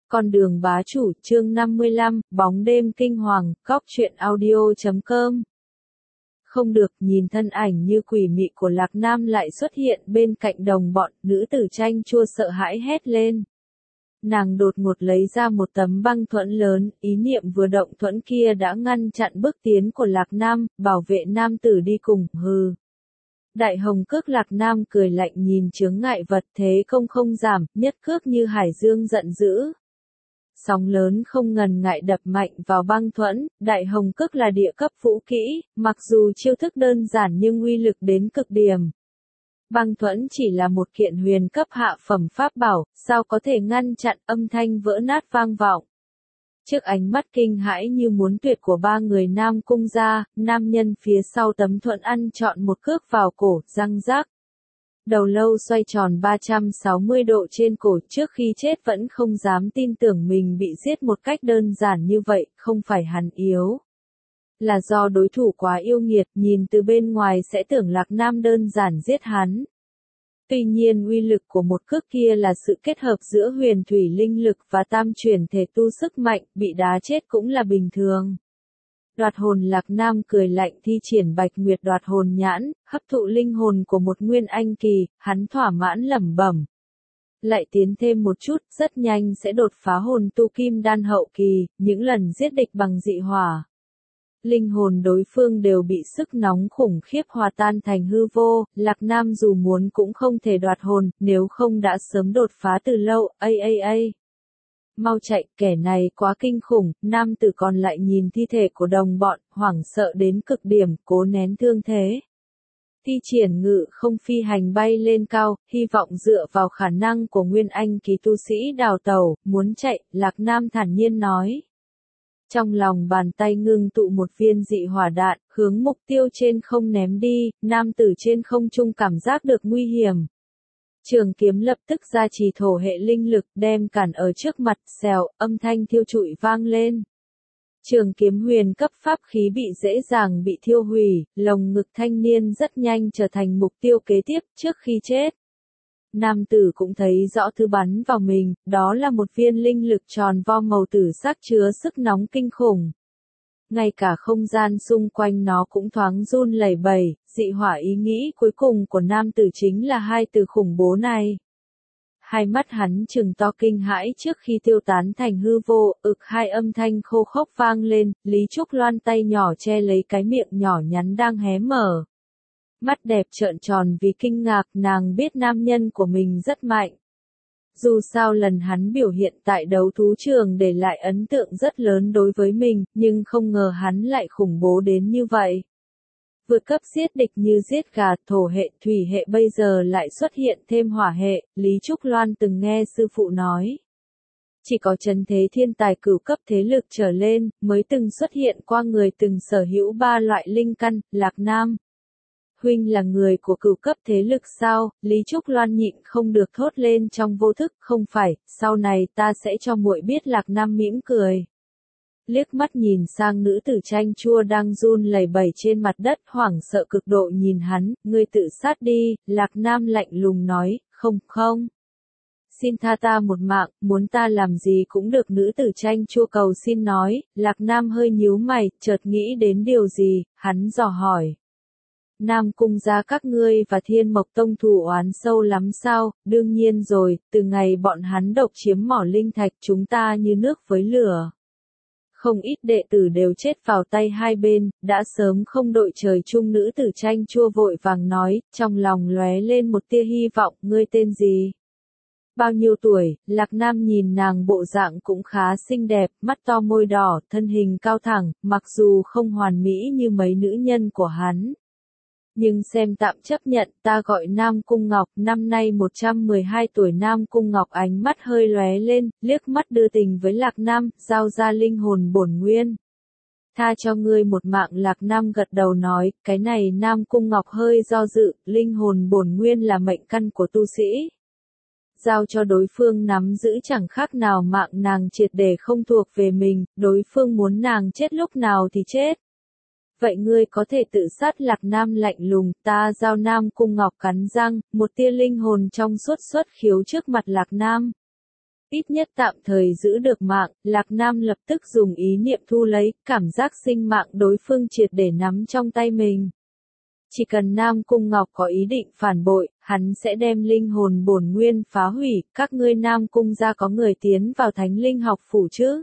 Con đường bá chủ, chương 55, bóng đêm kinh hoàng, góc truyện audio.com. Không được, nhìn thân ảnh như quỷ mị của Lạc Nam lại xuất hiện bên cạnh đồng bọn, nữ tử Chanh Chua sợ hãi hét lên. Nàng đột ngột lấy ra một tấm băng thuẫn lớn, ý niệm vừa động thuẫn kia đã ngăn chặn bước tiến của Lạc Nam, bảo vệ nam tử đi cùng, hừ. Đại hồng cước Lạc Nam cười lạnh nhìn chướng ngại vật thế công không giảm, nhất cước như hải dương giận dữ. Sóng lớn không ngần ngại đập mạnh vào băng thuẫn, đại hồng cước là địa cấp vũ kỹ, mặc dù chiêu thức đơn giản nhưng uy lực đến cực điểm. Băng thuẫn chỉ là một kiện huyền cấp hạ phẩm pháp bảo, sao có thể ngăn chặn âm thanh vỡ nát vang vọng. Trước ánh mắt kinh hãi như muốn tuyệt của ba người Nam Cung gia, nam nhân phía sau tấm thuẫn ăn trọn một cước vào cổ, răng rác. Đầu lâu xoay tròn 360 độ trên cổ, trước khi chết vẫn không dám tin tưởng mình bị giết một cách đơn giản như vậy, không phải hắn yếu. Là do đối thủ quá yêu nghiệt, nhìn từ bên ngoài sẽ tưởng Lạc Nam đơn giản giết hắn. Tuy nhiên uy lực của một cước kia là sự kết hợp giữa huyền thủy linh lực và tam chuyển thể tu sức mạnh, bị đá chết cũng là bình thường. Đoạt hồn Lạc Nam cười lạnh thi triển Bạch Nguyệt đoạt hồn nhãn, hấp thụ linh hồn của một nguyên anh kỳ, hắn thỏa mãn lẩm bẩm. Lại tiến thêm một chút, rất nhanh sẽ đột phá hồn tu kim đan hậu kỳ, những lần giết địch bằng dị hỏa. Linh hồn đối phương đều bị sức nóng khủng khiếp hòa tan thành hư vô, Lạc Nam dù muốn cũng không thể đoạt hồn, nếu không đã sớm đột phá từ lâu, Mau chạy, kẻ này quá kinh khủng, nam tử còn lại nhìn thi thể của đồng bọn, hoảng sợ đến cực điểm, cố nén thương thế. Thi triển ngự không phi hành bay lên cao, hy vọng dựa vào khả năng của nguyên anh kỳ tu sĩ đào tẩu, muốn chạy, Lạc Nam thản nhiên nói. Trong lòng bàn tay ngưng tụ một viên dị hỏa đạn, hướng mục tiêu trên không ném đi, nam tử trên không trung cảm giác được nguy hiểm. Trường kiếm lập tức ra trì thổ hệ linh lực đem cản ở trước mặt, xèo, âm thanh thiêu trụi vang lên. Trường kiếm huyền cấp pháp khí bị dễ dàng bị thiêu hủy, lồng ngực thanh niên rất nhanh trở thành mục tiêu kế tiếp trước khi chết. Nam tử cũng thấy rõ thứ bắn vào mình, đó là một viên linh lực tròn vo màu tử sắc chứa sức nóng kinh khủng. Ngay cả không gian xung quanh nó cũng thoáng run lẩy bẩy, dị hỏa ý nghĩ cuối cùng của nam tử chính là hai từ khủng bố này. Hai mắt hắn trừng to kinh hãi trước khi tiêu tán thành hư vô, hai âm thanh khô khốc vang lên, Lý Trúc Loan tay nhỏ che lấy cái miệng nhỏ nhắn đang hé mở. Mắt đẹp trợn tròn vì kinh ngạc, nàng biết nam nhân của mình rất mạnh. Dù sao lần hắn biểu hiện tại đấu thú trường để lại ấn tượng rất lớn đối với mình, nhưng không ngờ hắn lại khủng bố đến như vậy. Vượt cấp giết địch như giết gà, thổ hệ, thủy hệ bây giờ lại xuất hiện thêm hỏa hệ, Lý Trúc Loan từng nghe sư phụ nói. Chỉ có trấn thế thiên tài cửu cấp thế lực trở lên, mới từng xuất hiện qua người từng sở hữu ba loại linh căn, Lạc Nam. Huynh là người của cửu cấp thế lực sao? Lý Trúc Loan nhịn không được thốt lên trong vô thức, không phải, sau này ta sẽ cho muội biết. Lạc Nam mỉm cười. Liếc mắt nhìn sang nữ tử Chanh Chua đang run lẩy bẩy trên mặt đất, hoảng sợ cực độ nhìn hắn, ngươi tự sát đi, Lạc Nam lạnh lùng nói, không. Xin tha ta một mạng, muốn ta làm gì cũng được, nữ tử Chanh Chua cầu xin nói. Lạc Nam hơi nhíu mày, chợt nghĩ đến điều gì, hắn dò hỏi. Nam Cung gia các ngươi và Thiên Mộc Tông thù oán sâu lắm sao? Đương nhiên rồi, từ ngày bọn hắn độc chiếm mỏ linh thạch chúng ta như nước với lửa. Không ít đệ tử đều chết vào tay hai bên, đã sớm không đội trời chung, nữ tử Chanh Chua vội vàng nói, trong lòng lóe lên một tia hy vọng, ngươi tên gì? Bao nhiêu tuổi? Lạc Nam nhìn nàng bộ dạng cũng khá xinh đẹp, mắt to môi đỏ, thân hình cao thẳng, mặc dù không hoàn mỹ như mấy nữ nhân của hắn. Nhưng xem tạm chấp nhận, ta gọi Nam Cung Ngọc, năm nay 112 tuổi. Nam Cung Ngọc ánh mắt hơi lóe lên, liếc mắt đưa tình với Lạc Nam, giao ra linh hồn bổn nguyên. Tha cho ngươi một mạng. Lạc Nam gật đầu nói, cái này Nam Cung Ngọc hơi do dự, linh hồn bổn nguyên là mệnh căn của tu sĩ. Giao cho đối phương nắm giữ chẳng khác nào mạng nàng triệt để không thuộc về mình, đối phương muốn nàng chết lúc nào thì chết. Vậy ngươi có thể tự sát. Lạc Nam lạnh lùng, ta giao. Nam Cung Ngọc cắn răng, một tia linh hồn trong suốt xuất khiếu trước mặt Lạc Nam. Ít nhất tạm thời giữ được mạng, Lạc Nam lập tức dùng ý niệm thu lấy, cảm giác sinh mạng đối phương triệt để nắm trong tay mình. Chỉ cần Nam Cung Ngọc có ý định phản bội, hắn sẽ đem linh hồn bổn nguyên phá hủy, các ngươi Nam Cung gia có người tiến vào Thánh Linh học phủ chứ?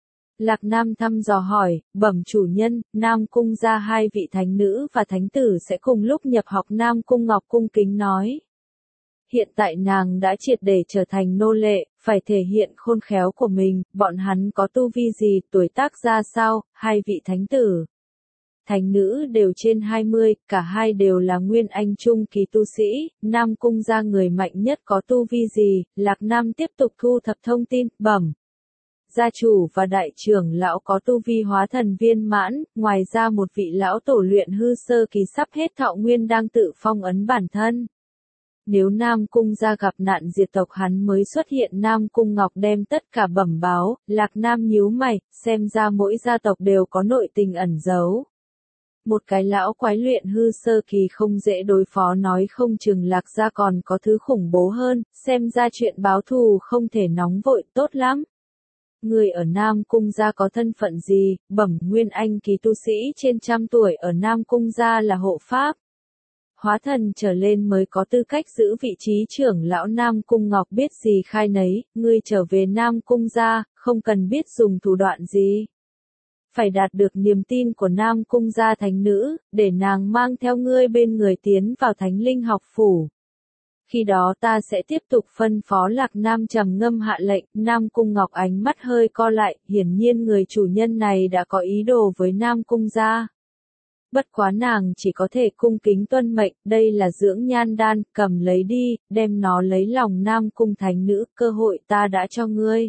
Lạc Nam thăm dò hỏi, bẩm chủ nhân, Nam Cung gia 2 vị thánh nữ và thánh tử sẽ cùng lúc nhập học. Nam Cung Ngọc cung kính nói. Hiện tại nàng đã triệt để trở thành nô lệ, phải thể hiện khôn khéo của mình, bọn hắn có tu vi gì, tuổi tác ra sao, 2 vị thánh tử. Thánh nữ đều trên 20, cả hai đều là nguyên anh trung kỳ tu sĩ, Nam Cung gia người mạnh nhất có tu vi gì, Lạc Nam tiếp tục thu thập thông tin, bẩm. Gia chủ và đại trưởng lão có tu vi hóa thần viên mãn, ngoài ra một vị lão tổ luyện hư sơ kỳ sắp hết thọ nguyên đang tự phong ấn bản thân. Nếu Nam Cung gia gặp nạn diệt tộc hắn mới xuất hiện. Nam Cung Ngọc đem tất cả bẩm báo, Lạc Nam nhíu mày, xem ra mỗi gia tộc đều có nội tình ẩn giấu. Một cái lão quái luyện hư sơ kỳ không dễ đối phó, nói không chừng Lạc gia còn có thứ khủng bố hơn, xem ra chuyện báo thù không thể nóng vội, tốt lắm. Người ở Nam Cung gia có thân phận gì, bẩm nguyên anh kỳ tu sĩ trên 100 tuổi ở Nam Cung gia là hộ pháp. Hóa thần trở lên mới có tư cách giữ vị trí trưởng lão. Nam Cung Ngọc biết gì khai nấy, ngươi trở về Nam Cung gia, không cần biết dùng thủ đoạn gì. Phải đạt được niềm tin của Nam Cung gia thánh nữ, để nàng mang theo ngươi bên người tiến vào Thánh Linh học phủ. Khi đó ta sẽ tiếp tục phân phó. Lạc Nam trầm ngâm hạ lệnh. Nam Cung Ngọc ánh mắt hơi co lại, hiển nhiên người chủ nhân này đã có ý đồ với Nam Cung gia. Bất quá nàng chỉ có thể cung kính tuân mệnh, đây là dưỡng nhan đan, cầm lấy đi, đem nó lấy lòng Nam Cung thánh nữ, cơ hội ta đã cho ngươi.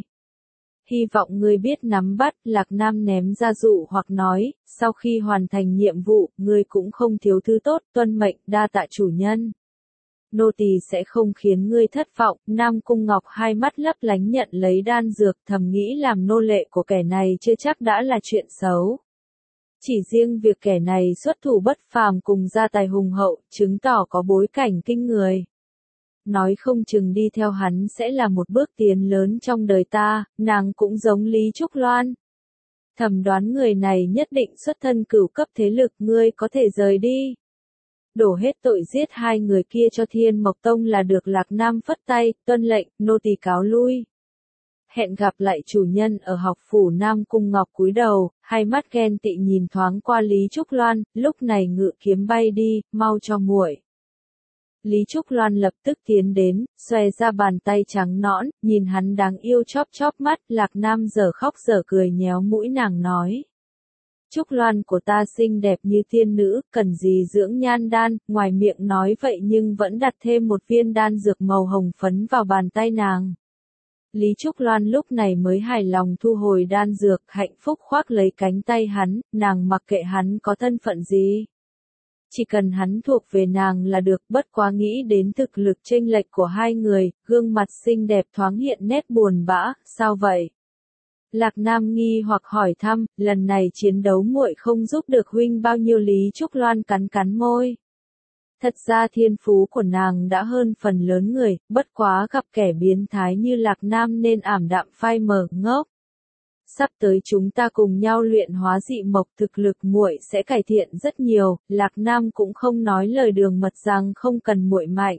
Hy vọng ngươi biết nắm bắt. Lạc Nam ném ra dụ hoặc nói, sau khi hoàn thành nhiệm vụ, ngươi cũng không thiếu thứ tốt, tuân mệnh, đa tạ chủ nhân. Nô tỳ sẽ không khiến ngươi thất vọng. Nam Cung Ngọc hai mắt lấp lánh nhận lấy đan dược, thầm nghĩ làm nô lệ của kẻ này chưa chắc đã là chuyện xấu. Chỉ riêng việc kẻ này xuất thủ bất phàm cùng gia tài hùng hậu, chứng tỏ có bối cảnh kinh người. Nói không chừng đi theo hắn sẽ là một bước tiến lớn trong đời ta, nàng cũng giống Lý Trúc Loan. Thầm đoán người này nhất định xuất thân cửu cấp thế lực, ngươi có thể rời đi. Đổ hết tội giết 2 người kia cho Thiên Mộc Tông là được. Lạc Nam phất tay, tuân lệnh, nô tỳ cáo lui. Hẹn gặp lại chủ nhân ở học phủ. Nam Cung Ngọc cúi đầu, hai mắt ghen tị nhìn thoáng qua Lý Trúc Loan, lúc này ngự kiếm bay đi, mau cho muội. Lý Trúc Loan lập tức tiến đến, xòe ra bàn tay trắng nõn, nhìn hắn đáng yêu chóp chóp mắt. Lạc Nam dở khóc dở cười nhéo mũi nàng nói. Trúc Loan của ta xinh đẹp như tiên nữ, cần gì dưỡng nhan đan, ngoài miệng nói vậy nhưng vẫn đặt thêm một viên đan dược màu hồng phấn vào bàn tay nàng. Lý Trúc Loan lúc này mới hài lòng thu hồi đan dược, hạnh phúc khoác lấy cánh tay hắn, nàng mặc kệ hắn có thân phận gì. Chỉ cần hắn thuộc về nàng là được. Bất quá nghĩ đến thực lực chênh lệch của 2 người, gương mặt xinh đẹp thoáng hiện nét buồn bã, sao vậy? Lạc Nam nghi hoặc hỏi thăm, lần này chiến đấu muội không giúp được huynh bao nhiêu. Lý Trúc Loan cắn cắn môi. Thật ra thiên phú của nàng đã hơn phần lớn người, bất quá gặp kẻ biến thái như Lạc Nam nên ảm đạm phai mờ, ngốc. Sắp tới chúng ta cùng nhau luyện hóa dị mộc, thực lực muội sẽ cải thiện rất nhiều. Lạc Nam cũng không nói lời đường mật rằng không cần muội mạnh.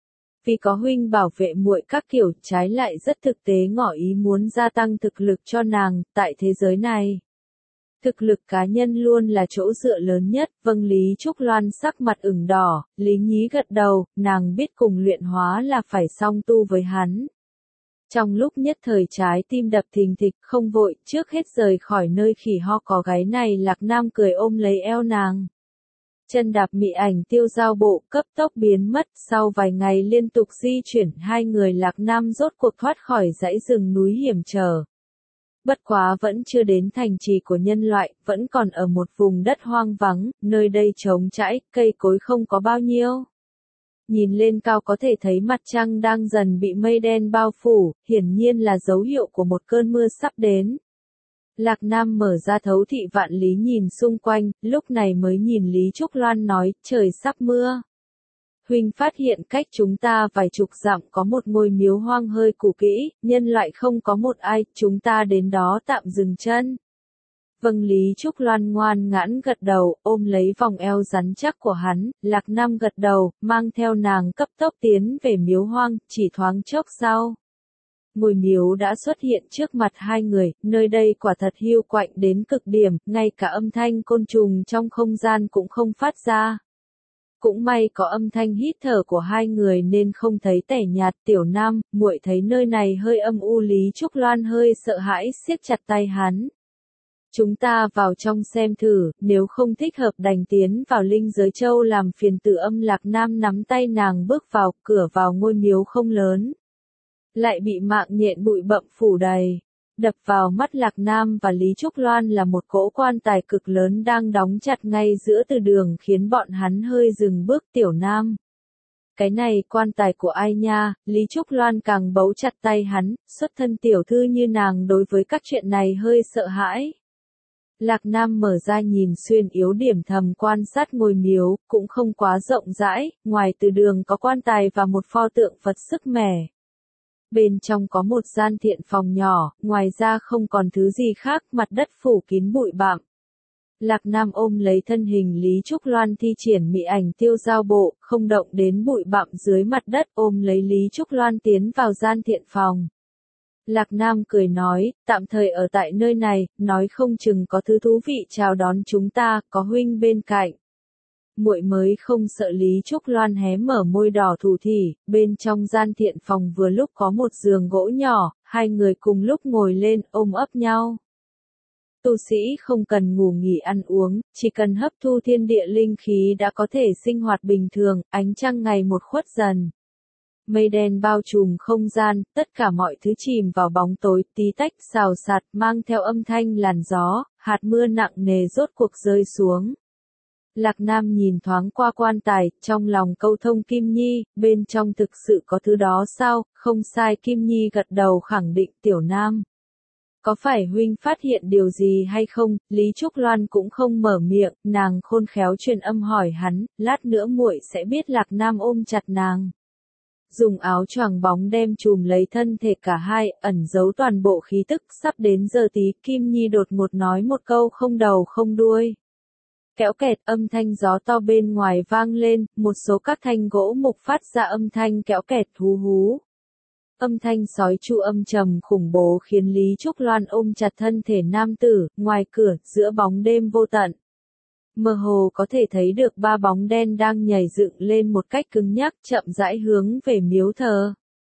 Vì có huynh bảo vệ muội các kiểu, trái lại rất thực tế ngỏ ý muốn gia tăng thực lực cho nàng, tại thế giới này. Thực lực cá nhân luôn là chỗ dựa lớn nhất. Vâng. Lý Trúc Loan sắc mặt ửng đỏ, lý nhí gật đầu, nàng biết cùng luyện hóa là phải song tu với hắn. Trong lúc nhất thời trái tim đập thình thịch, không vội, trước hết rời khỏi nơi khỉ ho có gáy này. Lạc Nam cười ôm lấy eo nàng. Chân đạp mị ảnh tiêu giao bộ, cấp tốc biến mất. Sau vài ngày liên tục di chuyển, 2 người Lạc Nam rốt cuộc thoát khỏi dãy rừng núi hiểm trở. Bất quá vẫn chưa đến thành trì của nhân loại, vẫn còn ở một vùng đất hoang vắng, nơi đây trống trải, cây cối không có bao nhiêu. Nhìn lên cao có thể thấy mặt trăng đang dần bị mây đen bao phủ, hiển nhiên là dấu hiệu của một cơn mưa sắp đến. Lạc Nam mở ra thấu thị vạn lý nhìn xung quanh, lúc này mới nhìn Lý Trúc Loan nói, trời sắp mưa. Huynh phát hiện cách chúng ta vài chục dặm có một ngôi miếu hoang hơi cũ kỹ, nhân loại không có một ai, chúng ta đến đó tạm dừng chân. Vâng, Lý Trúc Loan ngoan ngoãn gật đầu, ôm lấy vòng eo rắn chắc của hắn, Lạc Nam gật đầu, mang theo nàng cấp tốc tiến về miếu hoang, chỉ thoáng chốc sau. Ngôi miếu đã xuất hiện trước mặt hai người, nơi đây quả thật hiu quạnh đến cực điểm, ngay cả âm thanh côn trùng trong không gian cũng không phát ra. Cũng may có âm thanh hít thở của hai người nên không thấy tẻ nhạt. Tiểu Nam, muội thấy nơi này hơi âm u. Lý Trúc Loan hơi sợ hãi siết chặt tay hắn. Chúng ta vào trong xem thử, nếu không thích hợp đành tiến vào linh giới châu làm phiền Tử Âm. Lạc Nam nắm tay nàng bước vào, cửa vào ngôi miếu không lớn. Lại bị mạng nhện bụi bặm phủ đầy. Đập vào mắt Lạc Nam và Lý Trúc Loan là một cỗ quan tài cực lớn đang đóng chặt ngay giữa từ đường khiến bọn hắn hơi dừng bước. Tiểu Nam. Cái này quan tài của ai nha? Lý Trúc Loan càng bấu chặt tay hắn, xuất thân tiểu thư như nàng đối với các chuyện này hơi sợ hãi. Lạc Nam mở ra nhìn xuyên yếu điểm thầm quan sát ngôi miếu, cũng không quá rộng rãi, ngoài từ đường có quan tài và một pho tượng Phật sức mẻ. Bên trong có một gian thiện phòng nhỏ, ngoài ra không còn thứ gì khác, mặt đất phủ kín bụi bặm. Lạc Nam ôm lấy thân hình Lý Trúc Loan thi triển mị ảnh tiêu giao bộ, không động đến bụi bặm dưới mặt đất, ôm lấy Lý Trúc Loan tiến vào gian thiện phòng. Lạc Nam cười nói, tạm thời ở tại nơi này, nói không chừng có thứ thú vị chào đón chúng ta, có huynh bên cạnh. Muội mới không sợ. Lý Trúc Loan hé mở môi đỏ thủ thỉ, bên trong gian thiện phòng vừa lúc có một giường gỗ nhỏ, hai người cùng lúc ngồi lên, ôm ấp nhau. Tu sĩ không cần ngủ nghỉ ăn uống, chỉ cần hấp thu thiên địa linh khí đã có thể sinh hoạt bình thường. Ánh trăng ngày một khuất dần. Mây đen bao trùm không gian, tất cả mọi thứ chìm vào bóng tối, tí tách xào xạc mang theo âm thanh làn gió, hạt mưa nặng nề rốt cuộc rơi xuống. Lạc Nam nhìn thoáng qua quan tài, trong lòng câu thông Kim Nhi, bên trong thực sự có thứ đó sao? Không sai. Kim Nhi gật đầu khẳng định. Tiểu Nam. Có phải huynh phát hiện điều gì hay không? Lý Trúc Loan cũng không mở miệng, nàng khôn khéo truyền âm hỏi hắn, lát nữa muội sẽ biết. Lạc Nam ôm chặt nàng. Dùng áo choàng bóng đem trùm lấy thân thể cả hai, ẩn giấu toàn bộ khí tức. Sắp đến giờ tí, Kim Nhi đột ngột nói một câu không đầu không đuôi. Kéo kẹt, âm thanh gió to bên ngoài vang lên, một số các thanh gỗ mục phát ra âm thanh kéo kẹt hú hú. Âm thanh sói chu âm trầm khủng bố khiến Lý Trúc Loan ôm chặt thân thể nam tử. Ngoài cửa, giữa bóng đêm vô tận, mơ hồ có thể thấy được ba bóng đen đang nhảy dựng lên một cách cứng nhắc, chậm rãi hướng về miếu thờ.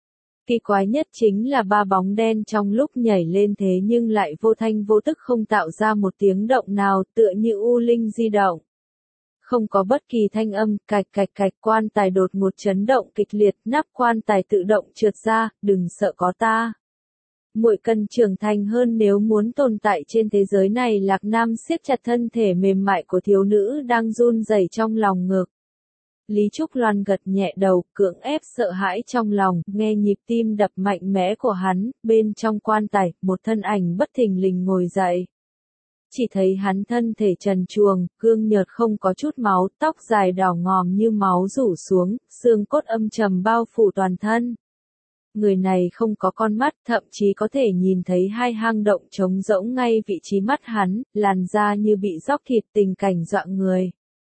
Kỳ quái nhất chính là ba bóng đen trong lúc nhảy lên thế nhưng lại vô thanh vô tức, không tạo ra một tiếng động nào, tựa như u linh di động. Không có bất kỳ thanh âm, cạch cạch cạch. Quan tài đột ngột chấn động kịch liệt, nắp quan tài tự động trượt ra. Đừng sợ, có ta. Muội cần trưởng thành hơn nếu muốn tồn tại trên thế giới này. Lạc Nam siết chặt thân thể mềm mại của thiếu nữ đang run rẩy trong lòng ngực. Lý Trúc Loan gật nhẹ đầu, cưỡng ép sợ hãi trong lòng, nghe nhịp tim đập mạnh mẽ của hắn. Bên trong quan tài, một thân ảnh bất thình lình ngồi dậy. Chỉ thấy hắn thân thể trần truồng, gương nhợt không có chút máu, tóc dài đỏ ngòm như máu rủ xuống, xương cốt âm trầm bao phủ toàn thân. Người này không có con mắt, thậm chí có thể nhìn thấy hai hang động trống rỗng ngay vị trí mắt hắn, làn da như bị róc thịt, tình cảnh dọa người.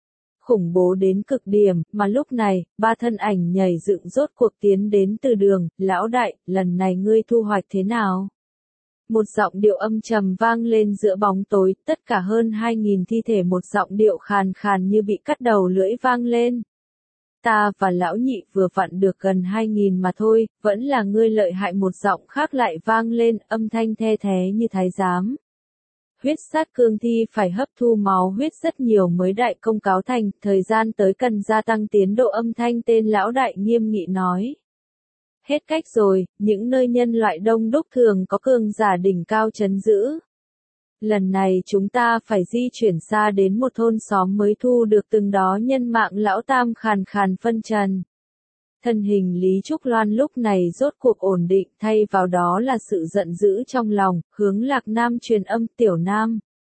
Khủng bố đến cực điểm, mà lúc này, ba thân ảnh nhảy dựng rốt cuộc tiến đến từ đường. Lão đại, lần này ngươi thu hoạch thế nào? Một giọng điệu âm trầm vang lên giữa bóng tối, tất cả hơn 2.000 thi thể. Một giọng điệu khàn khàn như bị cắt đầu lưỡi vang lên. Ta và lão nhị vừa vặn được gần 2.000 mà thôi, vẫn là ngươi lợi hại. Một giọng khác lại vang lên, âm thanh the thé như thái giám. Huyết sát cương thi phải hấp thu máu huyết rất nhiều mới đại công cáo thành, thời gian tới cần gia tăng tiến độ. Âm thanh tên lão đại nghiêm nghị nói. Hết cách rồi, những nơi nhân loại đông đúc thường có cường giả đỉnh cao trấn giữ. Lần này chúng ta phải di chuyển xa đến một thôn xóm mới thu được từng đó nhân mạng. Lão tam khàn khàn phân trần. Thân hình Lý Trúc Loan lúc này rốt cuộc ổn định, thay vào đó là sự giận dữ trong lòng, hướng Lạc Nam truyền âm. Tiểu Nam.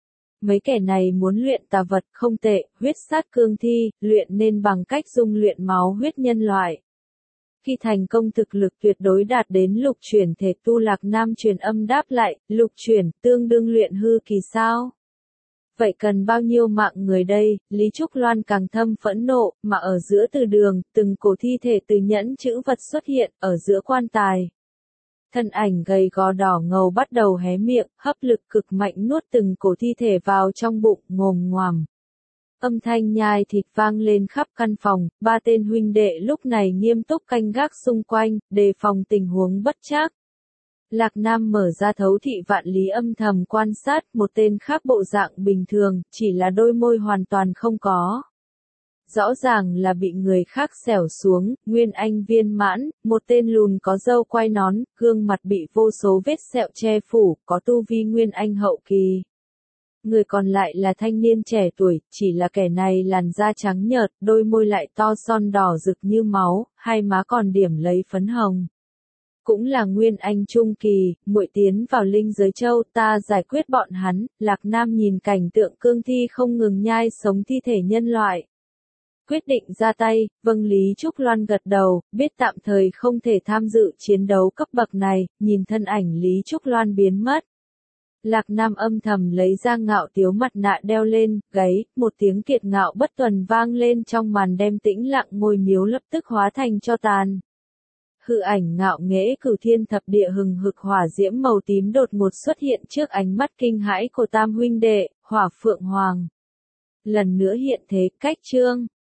mấy kẻ này muốn luyện tà vật không tệ, huyết sát cương thi, luyện nên bằng cách dung luyện máu huyết nhân loại. Khi thành công thực lực tuyệt đối đạt đến lục chuyển thể tu. Lạc Nam truyền âm đáp lại, lục chuyển, tương đương luyện hư kỳ sao? Vậy cần bao nhiêu mạng người đây? Lý Trúc Loan càng thâm phẫn nộ, mà ở giữa từ đường, từng cổ thi thể từ nhẫn chữ vật xuất hiện, ở giữa quan tài. Thân ảnh gầy gò đỏ ngầu bắt đầu hé miệng, hấp lực cực mạnh nuốt từng cổ thi thể vào trong bụng, ngồm ngoàm. Âm thanh nhai thịt vang lên khắp căn phòng, ba tên huynh đệ lúc này nghiêm túc canh gác xung quanh, đề phòng tình huống bất trắc. Lạc Nam mở ra thấu thị vạn lý âm thầm quan sát, một tên khác bộ dạng bình thường, chỉ là đôi môi hoàn toàn không có. Rõ ràng là bị người khác xẻo xuống, Nguyên Anh viên mãn, một tên lùn có râu quai nón, gương mặt bị vô số vết sẹo che phủ, có tu vi Nguyên Anh hậu kỳ. Người còn lại là thanh niên trẻ tuổi, chỉ là kẻ này làn da trắng nhợt, đôi môi lại to son đỏ rực như máu, hai má còn điểm lấy phấn hồng. Cũng là Nguyên Anh trung kỳ, muội tiến vào linh giới châu, ta giải quyết bọn hắn. Lạc Nam nhìn cảnh tượng cương thi không ngừng nhai sống thi thể nhân loại. Quyết định ra tay, vâng. Lý Trúc Loan gật đầu, biết tạm thời không thể tham dự chiến đấu cấp bậc này, nhìn thân ảnh Lý Trúc Loan biến mất. Lạc Nam âm thầm lấy ra ngạo tiếu mặt nạ đeo lên, gáy, một tiếng kiệt ngạo bất tuần vang lên trong màn đêm tĩnh lặng, ngôi miếu lập tức hóa thành tro tàn. Hư ảnh ngạo nghễ cửu thiên thập địa hừng hực hỏa diễm màu tím đột ngột xuất hiện trước ánh mắt kinh hãi của tam huynh đệ, Hỏa Phượng Hoàng. Lần nữa hiện thế, cách chương